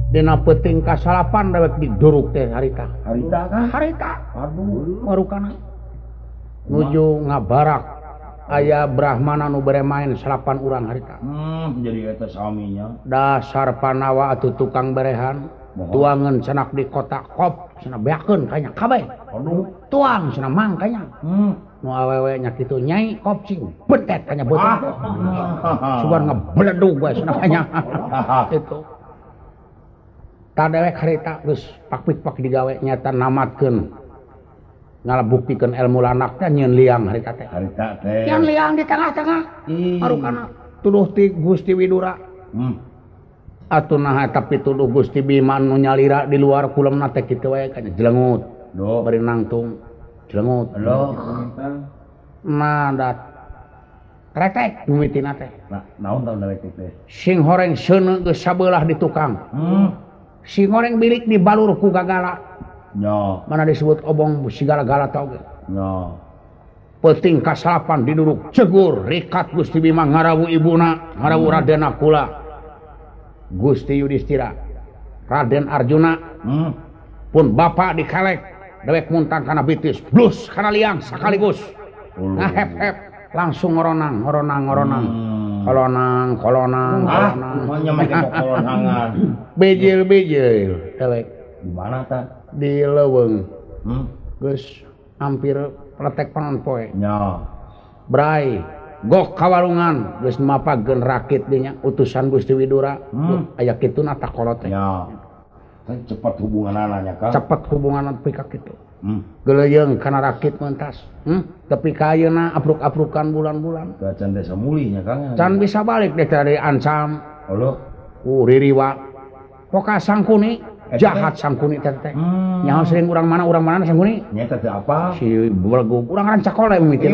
dina peuting kasalapan dewek diduruk teh harita kah? harita Aduh. marukana nuju ngabarak aya Brahmana nu bere main salapan urang harita Jadi eta saminya dasar panawa atuh tukang berehan tuangan cenak di kotak kop cenah beakeun kanya kabeh aduh tuang cenah mang kanya nu awewe nya kitu nyai kop cing betet kanya beuteung sugan ngebledug we cenah kanya itu tadewek harita geus pakpik-pak digawe nyata namatkeun ngalabuktikeun ilmu lanakna nyieun liang harita teh yang liang di tengah-tengah marukana tuduh ti Gusti Widura atuh nah tapi tuduh Gusti Bima nu nyalira di luar kulemna teh kitu wae kanya jelengut bari nangtung jelengut nadat retek mimitina teh naon tahu retek teh sing horeng seuneu geus sabelah di tukang sing horeng bilik di balur ku gagala nya mana disebut obong si gala-gala tau ge nya peuting kasalapan diduruk cegur rikat Gusti Bima ngarawu ibuna ngarawu Raden Nakula Gusti Yudhistira Raden Arjuna pun bapak dikalek dewek muntang kana bitis blus kana liang sakaligus ngahep-hep langsung ngoronang kolonang nya make kolonangan bejel dewek di mana tah di leuweung geus hampir letek panon poe nya brai gok kawarungan geus mapageun rakit dinya utusan Gusti Widura aya kituna takolot teh nya cepet hubunganana nya Kang cepet hubungan pika kitu geleyeung kana rakit mentas tapi ka ayeuna apruk-aprukan bulan-bulan can desa mulih nya Kang can bisa balik deh dari ancam halo ririwa poka sangkuni jahat sangkuni teh nyaho sering urang mana sangkuni nya teh apa si belegu urang rancak koleh mimitina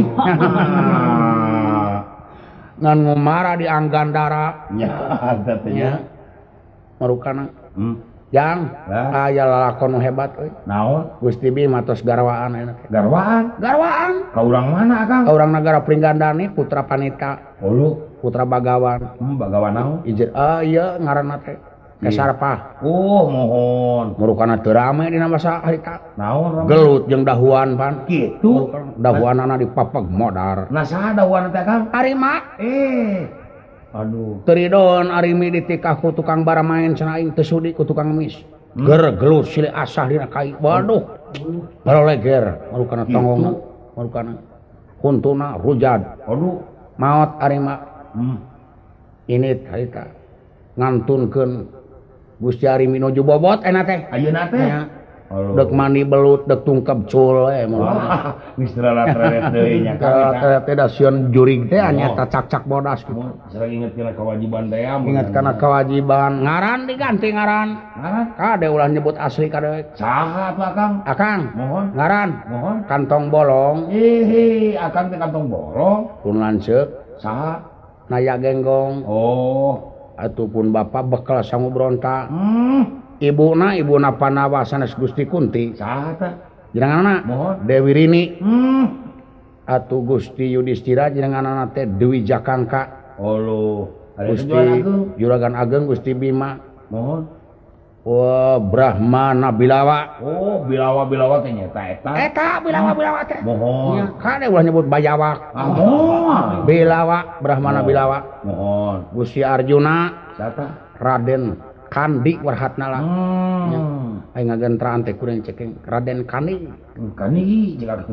ngan ngumara di Anggandara nya ada teh nya marukana jang aya lalakon nu hebat euy naon Gusti Bima tos garwaan ayeuna teh garwaan ka urang mana Kang ka urang nagara Pringgandani putra Panita putra Bagawan Bagawan naon ieu ieu ngaranna teh Kesarpah mohon marukana teu rame dina masa harita naon gelut jeung dahuan pan kitu dahuanana dipapeg modar nah saha dahuan teh Kang arima aduh teridon arimi ditikah ku tukang baramain cenah aing teu sudi ku tukang emis ger gelut silih asah dina kai waduh baloleger marukana tongongna marukana kuntuna rujad aduh maot arima ini harita ngantunkeun Gusti Arimi nuju bobot enak teh ayeuna teh dek mandi belut dek tungkep cul geus ralat-ralat deui nya ka teh da sieun jurig teh nya cak-cak bodas kitu sareng inget kana kewajiban teh inget kana kewajiban ngaran diganti ngaran kade ulah nyebut asli kade saha atuh Akang mohon ngaran mohon kantong bolong Akang teh kantong bolong pun lanceuk saha naya genggong ataupun bapak bekal sangu berontak ibuna Panawa sanes Gusti Kunti saha teh jenenganna mohon Dewi Rini atuh Gusti Yudhistira jenenganna teh Dewi Jakangka Gusti Juragan Ageng Gusti Bima mohon Brahmana Bilawa Bilawa teh nyata eta Bilawa teh mohon kade ulah nyebut Bayawak mohon Bilawa Brahmana Bilawa mohon Gusti Arjuna sata Raden Kandi warhatna lah aing ngagentraan teh kuring ceking Raden Kandi jeung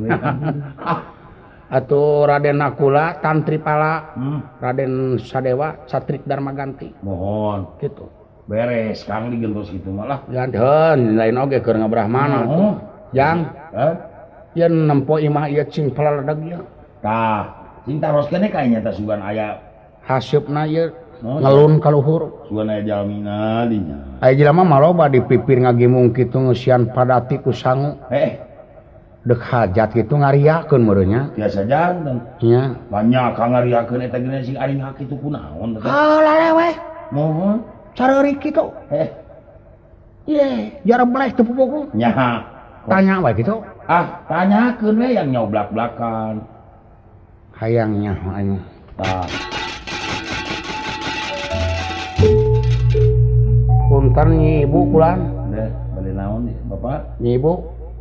atuh Raden Nakula Tantripala Raden Sadewa Satrik Darmaganti mohon gitu beres Kang digentos kitu malah ganteun lain oge keur ngabrahmana jang yen nempo imah ieu cing palaledeg ieu tah cing taros keneh kayaknya teh sugan aya hasyupna ieu ngelun ka luhur sugan aya jalmina dinya aya jelema maloba dipipir ngagimung kitu ngeusian padati ku sangu dek hajat kitu ngariakeun meureunnya biasa janten nya banyak kang ngariakeun eta geus sing ari hak kitu kunaon teh lalewe mohon careurik kitu jarang beles teu pupuku nya tanya wae kitu tanyakeun we yang nyoblak-blakan hayang nyaho aing tah pun punten Nyi Ibu kulan. Bade naon Bapak? Nyi Ibu.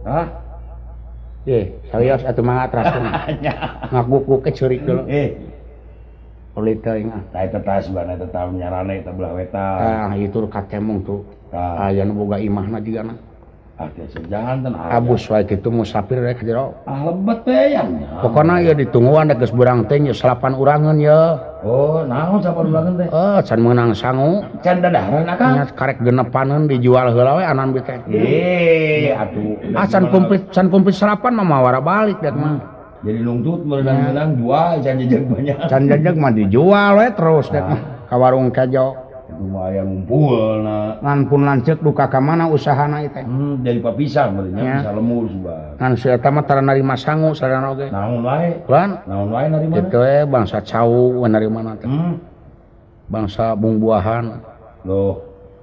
Serius atuh mangga teraskeun. Ngaguk-guk ke ceurik deuleu. Oli teuing ah. Tah eta tah sebenarnya eta tahu nyarane eta belah wetan. Tah itu katemong tuh. Aya nu boga imahna jigana. Sejahan ten abus wae kitu musafir rek jero. Lebet teh ya. Pokona ieu ditungguan da geus beurang teh nya 8 urangeun ya. Oh, naon 8 urangeun teh? Can meunang sangu. Can dadaharan akang. Nya karek genepaneun dijual heula we anan bi teh. Atuh. Can komplit salapan mah mawara balik dat mah. Jadi nungtut meunang jual can jejeg banyak. Can jejeg mah dijual we terus dat mah ka warung kejo. Lumayan ngumpulna. Ngan pun lanceuk duka ka mana usahana ieu teh. Jadi papisah berarti nya bisa lemur suba. Ngan si eta mah tara narima sangu sarana oge. Naon wae? Lan, naon wae narima? Kitu we bangsa cau we narimana teh. Bangsa bung-buahan. Loh.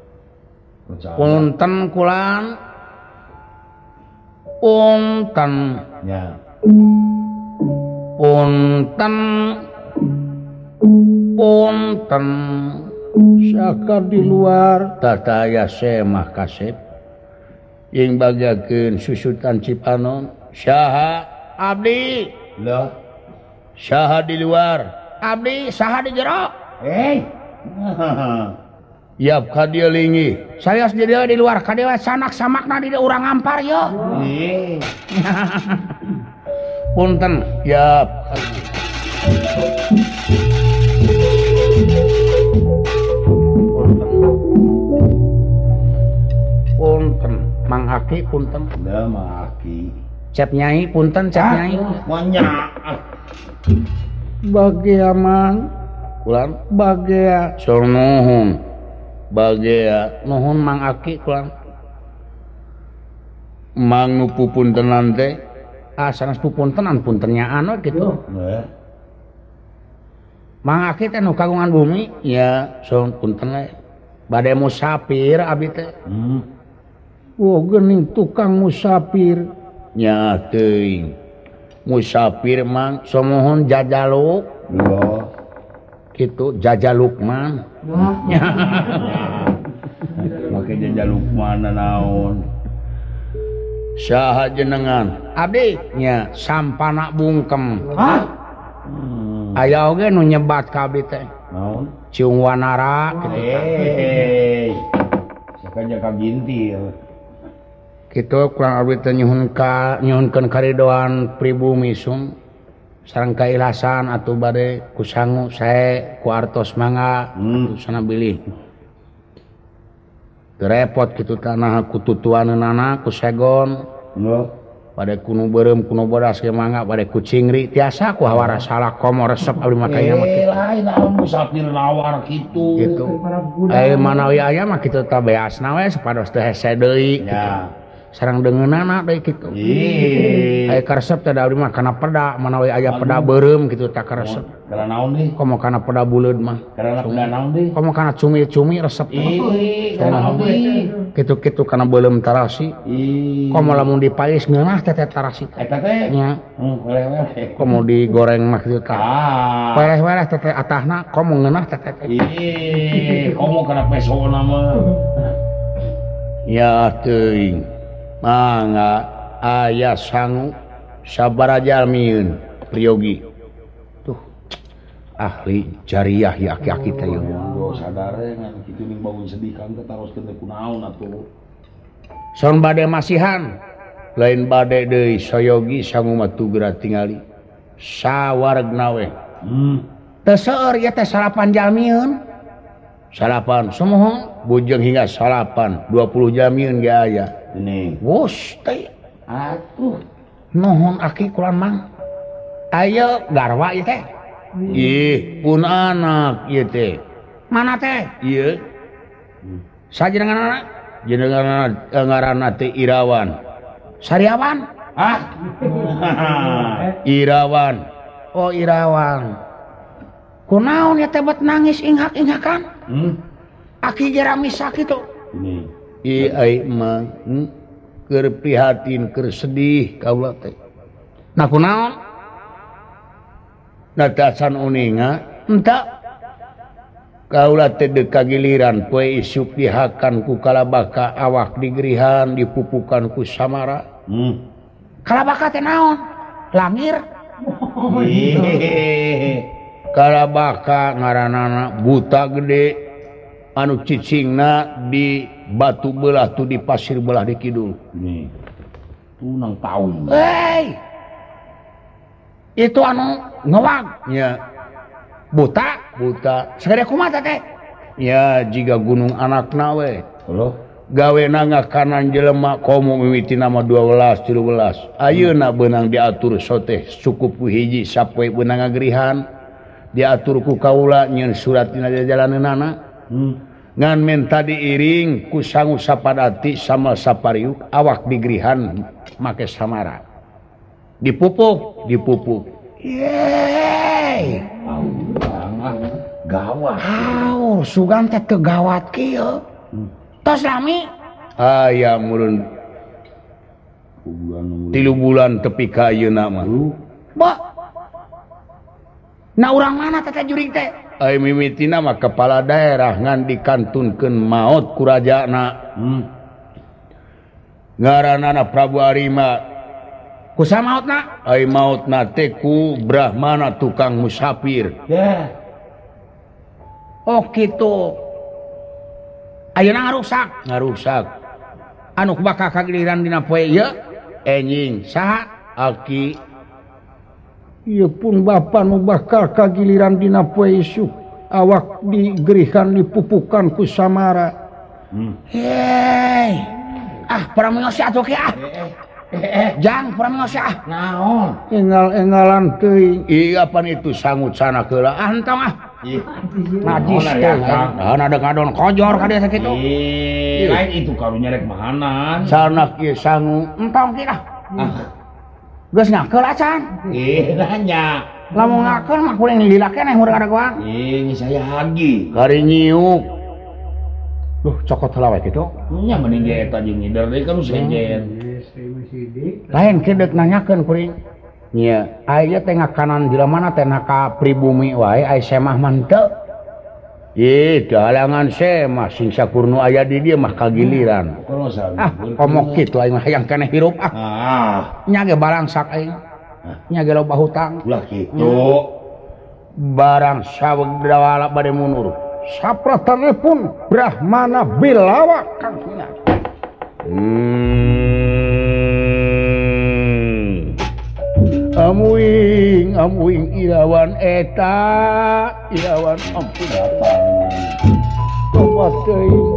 Punten kulan. Punten. Nya. Punten. Punten. Sakar di luar tataya semah kasep yang bagakeun susutan Cipanon saha abdi lah saha di luar abdi saha di jero yap ka dieu linggih saya di dieu di luar ka dieu sanak samakna di urang ngampar yo punten yap punten Mang Aki punten da Mang Aki Cep Nyai punten Cep Nyai nya bagea Mang kulan bagea sur nuhun bagea nuhun Mang Aki kulan Mang nu pupuntenan teh sanes pupuntenan puntennyaan we kitu Mang Aki teh nu kagungan bumi ya sur punten we bade musafir abdi teh geuning tukang musafir nya teuing musafir Mang samohon jajaluk kitu jajaluk Mang make jajaluk mana naon saha jenengan abdi nya sampana bungkem aya oge nu nyebat ka abdi teh naon ciung wanara kitu sakaja ka gintir kitu kurang abdi teh nyuhunkeun karidoan pribumi sum sareng kailasan atuh bade ku sangu sae ku artos mangga sana bilih repot kitu tanah ku tutuaneunana ku segon bade kuno beureum kuno bodas ge mangga bade ku cingri tiasa ku hawara salah komo resep abdi makanya mah kitu lain naon musafir nawar kitu gitu manawi aya mah kitu teh beasna we sapados teh hese deui ya sareng deungeunana deui kitu aya karesep teh abdi mah kana peda manawi aya peda beureum kitu teh karesep kana naon deui komo kana peda buleud mah kana peda naon deui komo kana cumi-cumi resep kana naon deui kitu-kitu kana beuleum tarasi komo lamun dipais ngeunah teh tarasi eta teh nya weleh-weleh komo digoreng mah kitu teh weleh-weleh teh atahna komo ngeunah teh komo kana pesona mah ya teuing mangga aya sangu sabaraha jalmieun priyogi tuh ahli jariah ya aki-aki teh monggo sadare ngan kitu ning bangun sedih kang teh taroskeun teh kunaon atuh saun bade masihan lain bade deui sayogi sangu mah tugra tingali sawargna we teu seueur ieu teh salapan jalmieun salapan samohon bujeng hingga salapan 20 jalmieun ge aya ini wus teh atuh nuhun aki kulan Mang ayo garwa ieu teh ih pun anak ieu teh mana teh ieu sajenenganna ngaranna teh Irawan Sariawan Irawan oh Irawan kunaon ya teh bet nangis inghak-inghakan aki geramisah kitu ini ai mah keur prihatin keur sedih kaula teh nah kunaon datasan uninga henteu Kaula teh kagiliran poe isuk dihakan ku kalabaka awak digerihan dipupukan ku samara. Kalabaka teh naon? Langir. Kalabaka ngaranana buta gede anu cicingna di batu belah tu di pasir belah di kidul. Nih. Tunang tahun. Itu anu ngewag nya. Buta segede kumaha teh? Ya jiga gunung anakna we. Gawena ngakanan jelema komo mimiti nama 12 13. Ayeuna beunang diatur soteh cukup ku hiji sapoe beunang ngagerihan. Diatur ku kaula nyeun surat dina jalaneunana. Ngan menta diiring ku sangu sapadati samal sapariuk awak digerihan make samara. Dipupuk. Yeay. Gawat. Sugan teh teu gawat kieu. Tos lami. Aya mulun 3 bulan tepi ka ayeuna mah. Na urang mana teh jurig teh? Ai mimitina mah kepala daerah ngan dikantunkeun maot ku rajana. Ngaranana Prabu Arima. Kusa maotna? Ai maotna teh ku Brahmana tukang musafir. Oh kitu. Ayeuna ngarusak. Anu bakal kagiliran dina poe ieu enjing saha Aki. Ieu pun bapa nu bakal kagiliran dina poe isuk awak digerihan dipupukan ku samara. Hei. Pramiyos atuh ki Jang pramiyos naon? Engal-engalan teuing. Iya pan itu sangut sana keula. Entong najis teh. Ada ngadon kojor ka dieu sakitu. Lain itu karunya rek mahanan. Sana kieu sangu. Entong ki lah. Geus ngakeul acan. Nanya. Lamun ngakeul mah kuring lila keneh urang ada gua. Saya hagi. Kari nyiuk. Duh, cokot heula we kitu. Nya mending dia eta jeung ngider deui kan sejen. Lain kedek nanyakeun kuring. Nya, aya teh ngakanan jelemana teh ka pribumi wae aya semah mah teu. Teu halangan semah sing sakurnu aya di dieu mah kagiliran. Komok kitu aing mah hayang keneh hirup Nya ge balangsak aing. Nya ge loba hutang. Ulah kitu. Barang sawegdawala bade mundur. Sapratanipun Brahmana bilawa kang hina. Amuing irawan eta irawan ampun tobat teuing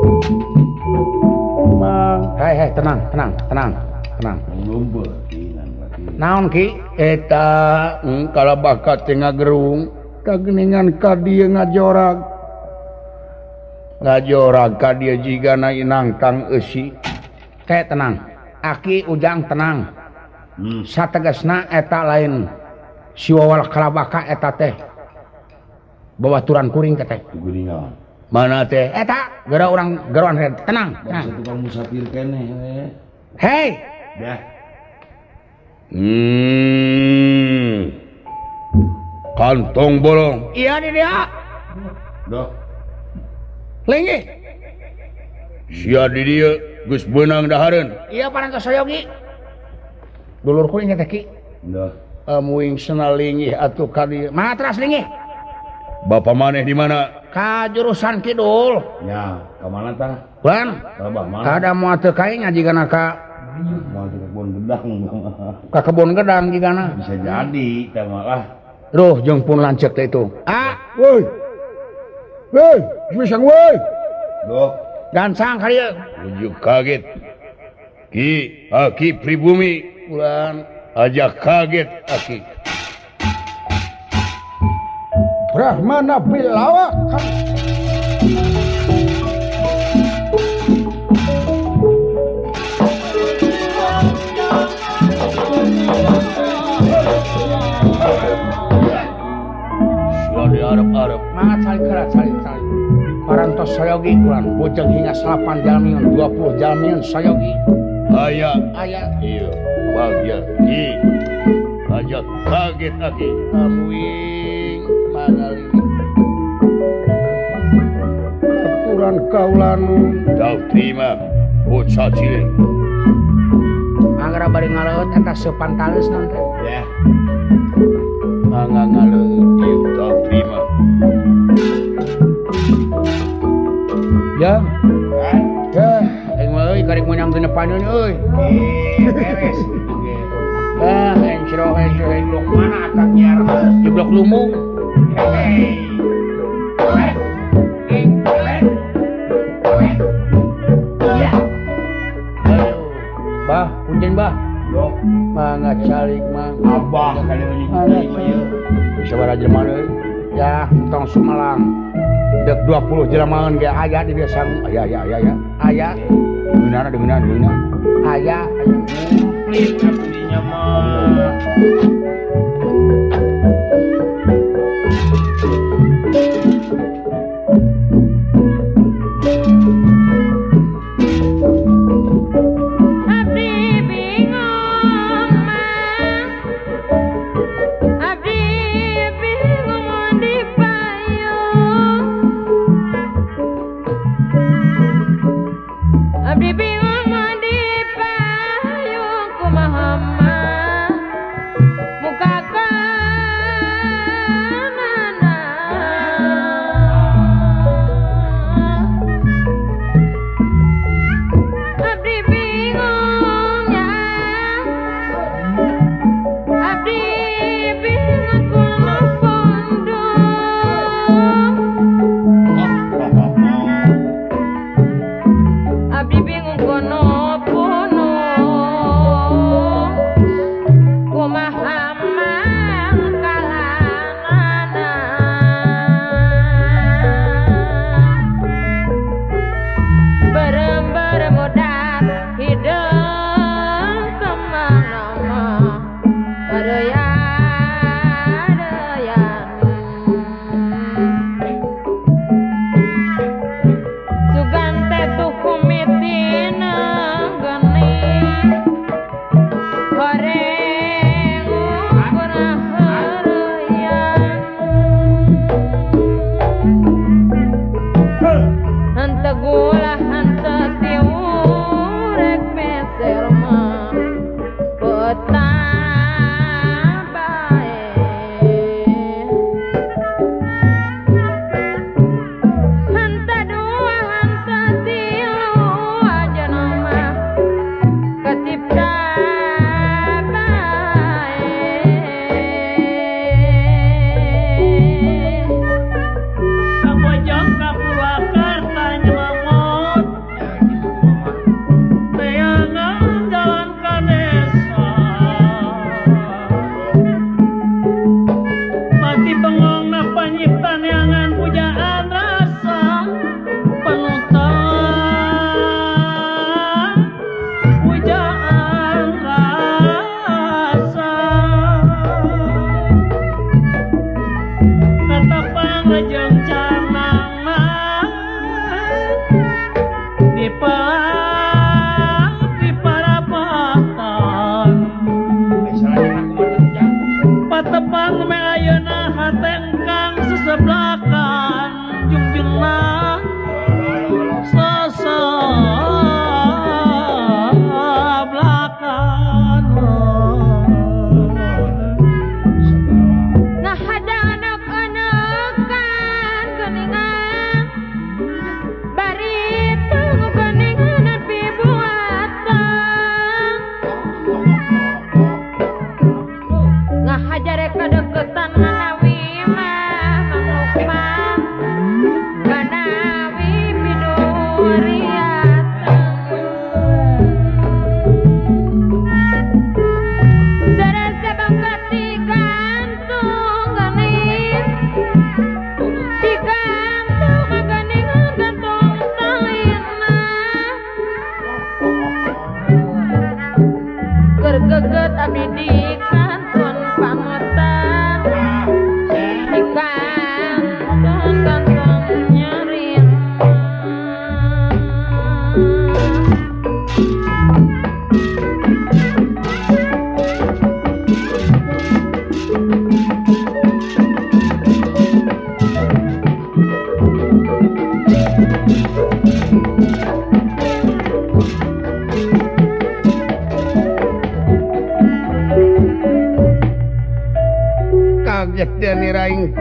mang hei tenang naon ki eta kalabaka teh ngagerung kageningan ka dieu ngajorag ka dieu jigana inang kang eusi teh tenang Aki Ujang tenang. Sategasna eta lain siwawal kalabaka eta teh babaturan kuring teh mana teh eta gara urang garoan tenang tukang musafir keneh hei dah kantong bolong iya di dia dah linggih sia di dia geus beunang dahareun iya parangtos soyogi dulur kuring teh ki. Amuing senal linggih atuh ka dieu. Matras linggih. Bapa maneh di mana? Ka jurusan kidul. Ya, ka mana tah? Lan. Kada moal teu kae ngajigana ka moal teu kebon gedang. Ka kebon gedang jigana. Bisa jadi teh malah. Duh, jeung pun lanceuk teh itu. Woi. Woi, bisang woi. Duh, gansang ka dieu. Ujuk kaget. Aki pribumi. Ulan aja kaget Aki. Brahmana bilawa kan. Sudah diarep-arep. Mangat cari kerat cari. Parantos sayogi ulan bojeng hingga 8 jalmiun 20 jalmiun sayogi. Aya iya bahagia aja kaget Aki amuing mangali babaturan kaulanu Kau terima bocah cilik. Anggra bari ngaleut eta sepantales nanti. Ya. Angga ngaleut ieu kau terima. Ya. Ya, aing mah euy karek meunang genepaneun euy. Beres. Encro Blok mana akan nyiar? di blok lumung. Hei. Ya. Ayo. Bah, punten bah. Yo, Mangga calik mah. abah kali ini terima ya. Bisa jelema deui. Ya, tong Sumalang. Dek 20 jelemaeun ge aya di desa. Aya. Aya. Deunana. Aya. Komplit abdinya mah.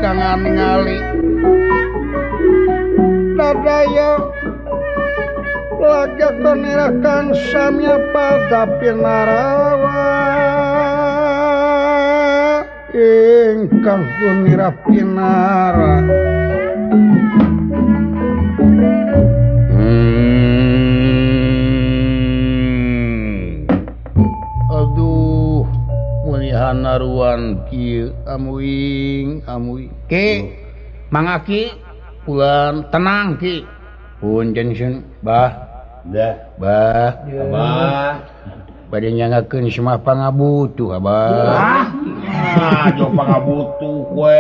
dagangan ningali dadaya lagak penerakan samya pada pinarawa ingkang punira pinara aduh mulihan naruan kieu amuing ki mangaki pulan tenang ki pun jensen bah bade nyangakeun semua pangabutuh abah jauh pangabutuh kue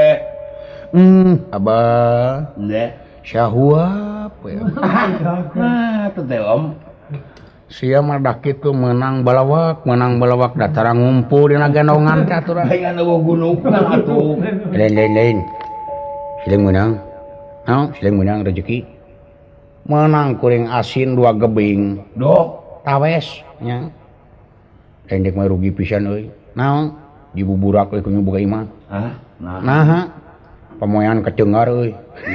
abah syahwap ya tetelom sia mah dak kitu menang balawak datara ngumpul dina gendongan teh aturan aya nu gunung atuh lain siling menang siling menang rezeki menang kuring asin 2 gebing doh tawes nya endek mah rugi pisan euy naon dibuburak euy ku boga imah nah pamoyan kecengar euy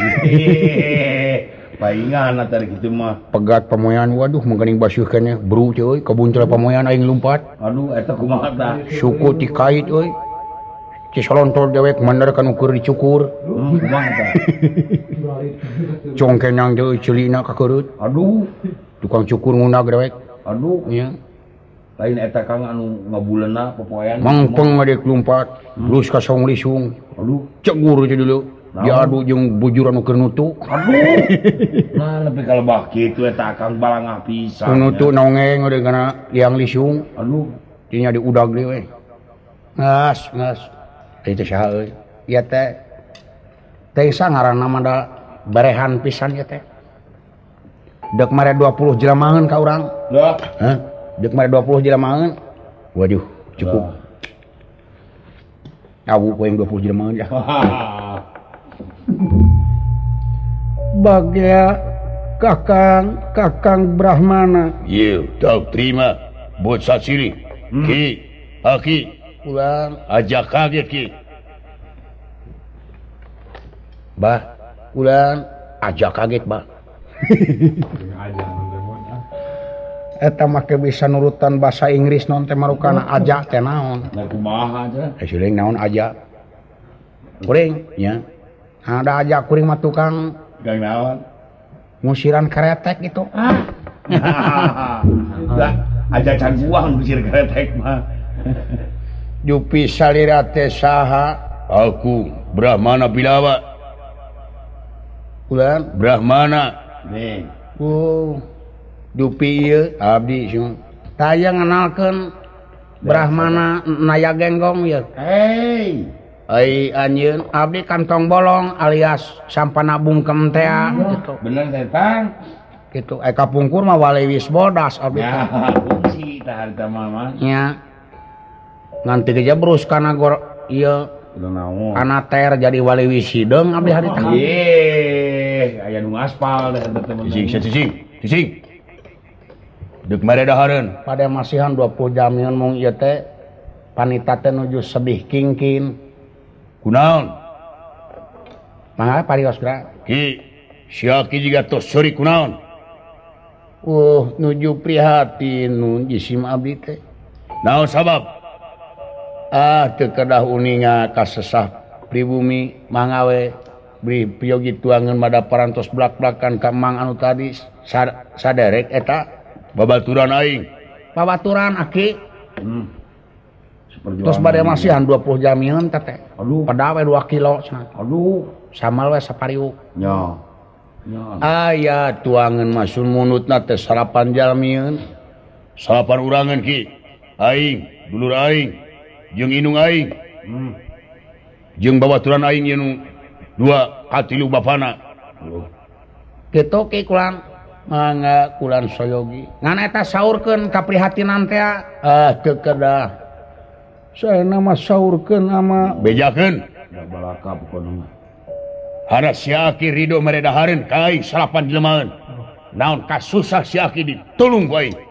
paingan tadi kitu mah pegat pamoyan waduh mangkaning basuhkeun nya bru euy kabuncel pamoyan aing lumpat aduh eta kumaha tah suku tikait euy Cisolontol dewek mandarkan ukur dicukur kumaha tah congkenang deui ceulina ka keurut aduh tukang cukur ngundag dewek aduh nya lain eta kang anu ngabuleunna popoean mangpeng ngadek lumpat terus ka saung lisung aduh cegur teh dulu diadu jeung bujur anu keur nutu aduh nah lebih kalebah kitu eta kang balangah pisan nutu nongeng udah kana liang lisung aduh dinya diudag deui we ngas itu saha euy ieu teh teh ngaranna mah da barehan pisan ieu teh dek mare 20 jelemaeun ka urang dah dek mare 20 jelemaeun waduh cukup awu poeng 20 jelemaeun ya bagya kakang Brahmana ieu tau terima buat saciri ki aki ulang ajak kaget ki bah ulang ajak kaget bah eta make bisa nurutan bahasa Inggris non teh marukana ajak teh naon nah kumaha aja siling naon ajak kuring nya ada ajak kuring mah tukang gang naon musiran keretek gitu dah aja can buang musir keretek mah Jupi salira teh saha aku Brahmana Bilawa ulang Brahmana nih Jupi ieu abdi sung taya ngenalkeun Brahmana naya genggong ya hey ai anjeun abdi kantong bolong alias sampana bungkem teh gitu bener teh tang gitu kapungkur mah walewis bodas abdi ya fungsi tah harta mama nya nganti geus brus kana ieu naon kana ter jadi walewis hideung abdi hari tah aya nu aspal teh teman cicing dek mare dahareun pada masihan 20 jamian mung ieu teh panita teh nuju sedih kingkin kunaon mangga parios gra ki siaki jiga tos seuri kunaon nuju prihatin nun jisim abdi teh naon sabab teu kedah uninga kasesah pribumi mangawe beri priyogi tuangan mada parantos blak-blakan ka mang anu tadi saderek eta babaturan aing babaturan aki terus bade masihan 20 jamian teh aduh pada we 2 kilo cenah aduh samal we sapariuk nya aya tuangan masun munutna teh sarapan jalmieun salapan urangan ki aing dulur aing jeung inung aing jeung babaturan aing ieu 2 katilu bapana kitu ki kulan mangga kulan soyogi ngan eta saurkeun kaprihatinan teh teu kedah saena mah saurkeun ama bejakeun balaka pokona hana si Aki ridho mere dahareun ka aing salapan jelemaeun naon kasusah si Aki ditulung ku aing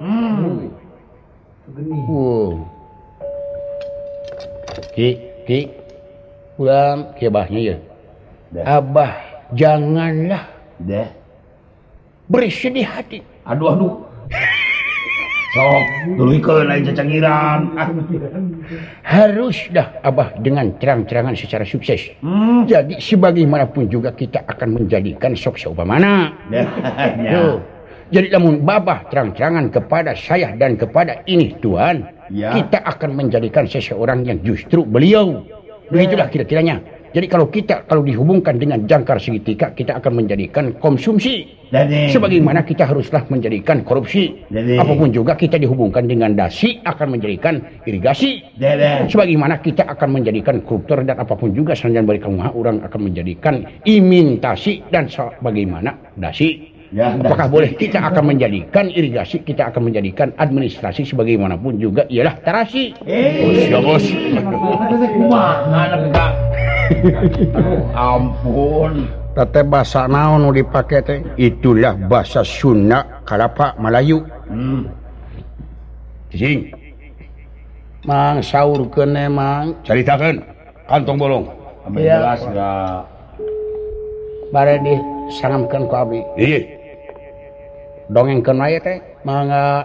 ki ulang kieu bahnya ieu Abah janganlah bersedih hati. Aduh sok dulikeun aing cacangiran. Harus dah Abah dengan terang-terangan secara sukses. Jadi sebagaimanapun juga kita akan menjadikan sok saupamana. Jadi namun Babah terang-terangan kepada saya dan kepada ini Tuhan, kita akan menjadikan seseorang yang justru beliau. Begitulah kira-kiranya. Jadi kalau dihubungkan dengan jangkar segitiga, kita akan menjadikan konsumsi. Sebagaimana kita haruslah menjadikan korupsi. Apapun juga kita dihubungkan dengan dasi akan menjadikan irigasi. Sebagaimana kita akan menjadikan koruptor dan apapun juga sanjan bari kumaha orang akan menjadikan imitasi dan sebagaimana dasi. Apakah boleh kita akan menjadikan irigasi, kita akan menjadikan administrasi sebagaimanapun juga ialah tarasi. Bos. Ampun. Tete bahasa naon nu dipake teh? Itulah bahasa Sunda kalapa Melayu. Cicing. Mang saurkeun mang. Caritakeun kantong bolong. Ambil jelas ya. Bare disangamkeun ku abdi. Ieu. Dongengkeun wae teh. Mangga.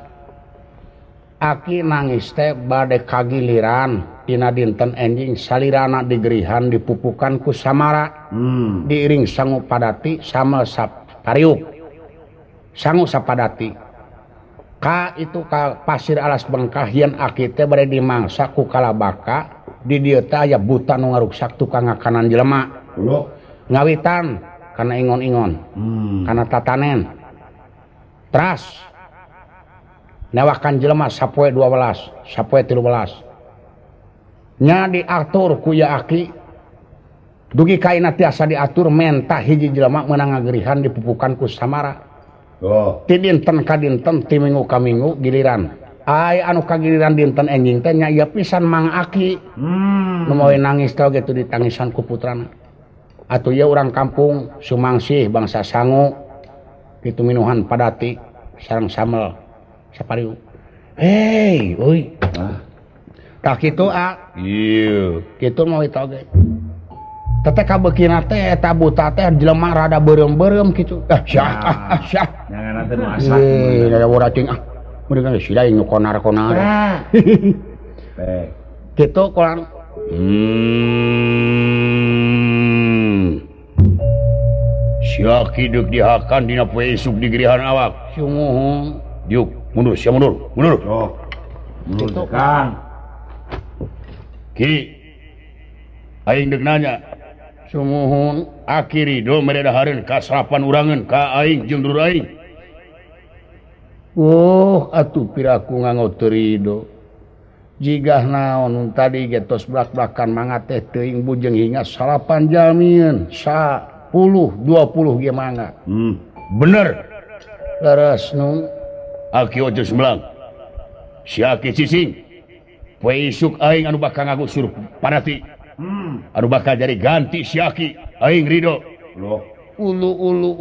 Aki nangis teh bade kagiliran dina dinten enjing salirana digerihan dipupukan ku Samara. Diiring sangu padati sama sapariuk. Sangu sapadati. Ka pasir alas bengkah yen aki teh bade dimangsa ku kalabaka di dieu teh aya buta nu ngaruksak tukang ngakanan jelema. Ngawitan kana ingon-ingon. Kana tatanen. Teras newakan jelema sapoe 12, sapoe 13. Nya diatur ku ya aki. Dugi kaina tiasa diatur menta hiji jelema meunang ngagerihan dipupukan ku Samara. Ti dinten ka dinten ti minggu ka minggu giliran. Ai anu kagiliran dinten enjing teh nya ieu pisan Mang Aki. Nu moe nangis teh gitu ditangisan ku putrana. Atuh ieu urang kampung sumangsih bangsa sangu. Kitu minuhan padati sareng samel sapariu. Hei, euy. Tah kitu Ieu. kitu mau itu oge. Tete kabeukina teh eta buta teh jelema rada beureum-beureum kitu. Syah. Jangan teh nu asa. Da uracing meureun si lain nu konar-konar. Kitu kurang. Siaki deuk dihakan dina poe isuk di gerihan awak. Sumuhun. Diuk, mundur, sia mundur. Kitu Kang. Ki. Aing deuk nanya. Sumuhun. Aki Ridho meredahareun ka salapan urangan ka aing jeung dulur aing. Atuh piraku nganggo teu ridho. Jigah naon tadi getos blak-blakan mangga teh teuing bujeng hinga salapan jamieun 10-20 ge mangga. Bener. Leres nu Aki ojo sembelang. Si Aki Cicing. Poe isuk aing anu bakal ngagusur padati. Anu bakal jadi ganti si Aki aing Ridho. Ulu.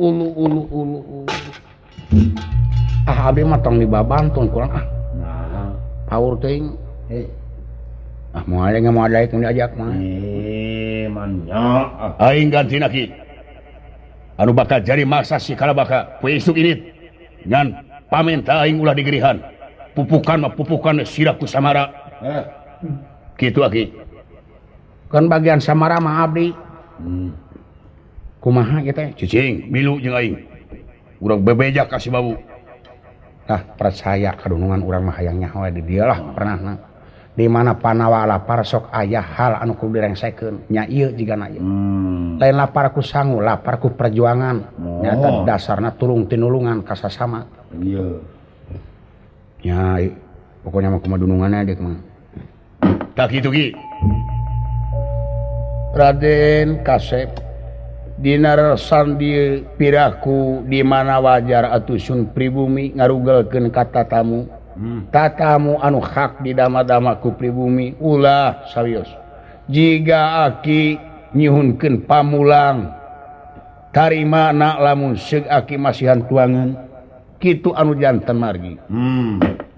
Abi mah tong dibabantun kurang Paur teuing. Moal ngamodal tong diajak mah. Manya. Aing ganti Aki. Anu bakal jadi masa si kalabaka poe isuk ini. Ngan pamenta aing ulah digerihan. Pupukan sirah ku Samara. Kitu Aki. Kan bagian Samara mah abdi. Kumaha kitu teh? Cicing, milu jeung aing. Urang bebejak ka si babu. Tah percaya kadunungan urang mah hayang nyaho di dieu lah pernahna. Di mana panawa lapar sok aya hal anu kudu direngsekeun. Nya ieu jigana ieu. Lain lapar ku sangu, lapar ku perjuangan. Nyata dasarna tulung tinulungan ka sasama. Iya. Ya, pokoknya mah kumaha dununganna dek mah. Tak kitu Ki. Raden Kasep dina resan di piraku di mana wajar atusun pribumi ngarugelkeun ka tatamu. Tatamu anu hak didama-dama ku pribumi ulah sawios. Jiga Aki nyuhunkeun pamulang tarimana lamun seug Aki masihan tuangan kitu anu janten margi.